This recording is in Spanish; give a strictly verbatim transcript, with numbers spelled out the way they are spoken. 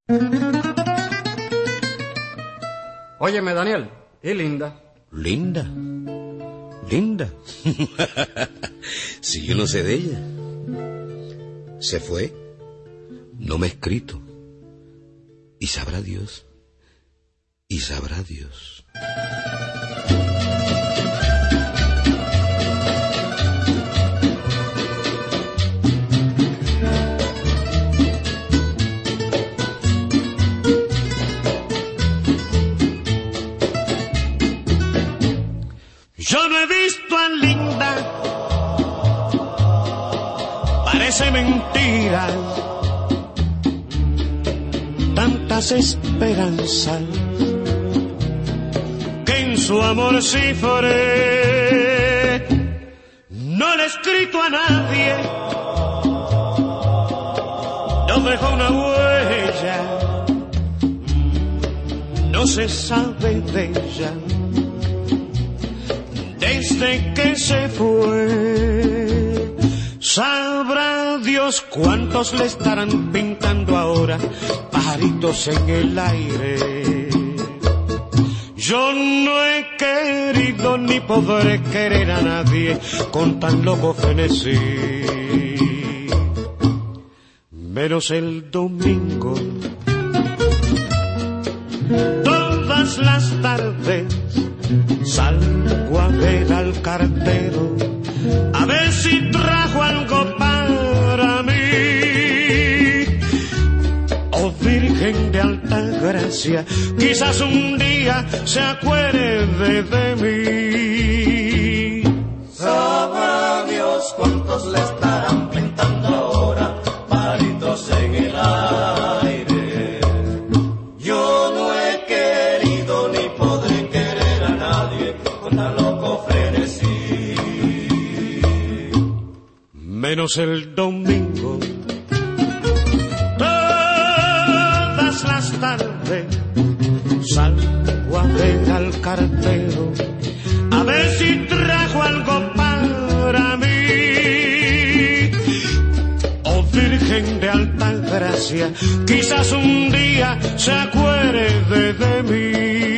Óyeme, Daniel, ¿y Linda? ¿Linda? ¿Linda? Si yo no sé de ella. Se fue, no me ha escrito. Y sabrá Dios, y sabrá Dios. Yo no he visto a Linda, parece mentira, tantas esperanzas que en su amor cifré. No le he escrito a nadie, no dejó una huella, no se sabe de ella desde que se fue. Sabrá Dios cuántos le estarán pintando ahora pajaritos en el aire. Yo no he querido ni podré querer a nadie con tan loco frenesí, menos el domingo. Todas las tardes salgo a ver al cartero, a ver si trajo algo para mí. Oh Virgen de alta gracia, quizás un día se acuerde de mí. Sabrá Dios cuántos le estarán pintando ahora palitos en el aire. Yo no he querido ni podré querer a nadie con tan loco frenesí, menos el domingo. Todas las tardes salgo a ver al cartero, a ver si trajo algo para mí. Oh Virgen de alta gracia, quizás un día se acuerde de mí.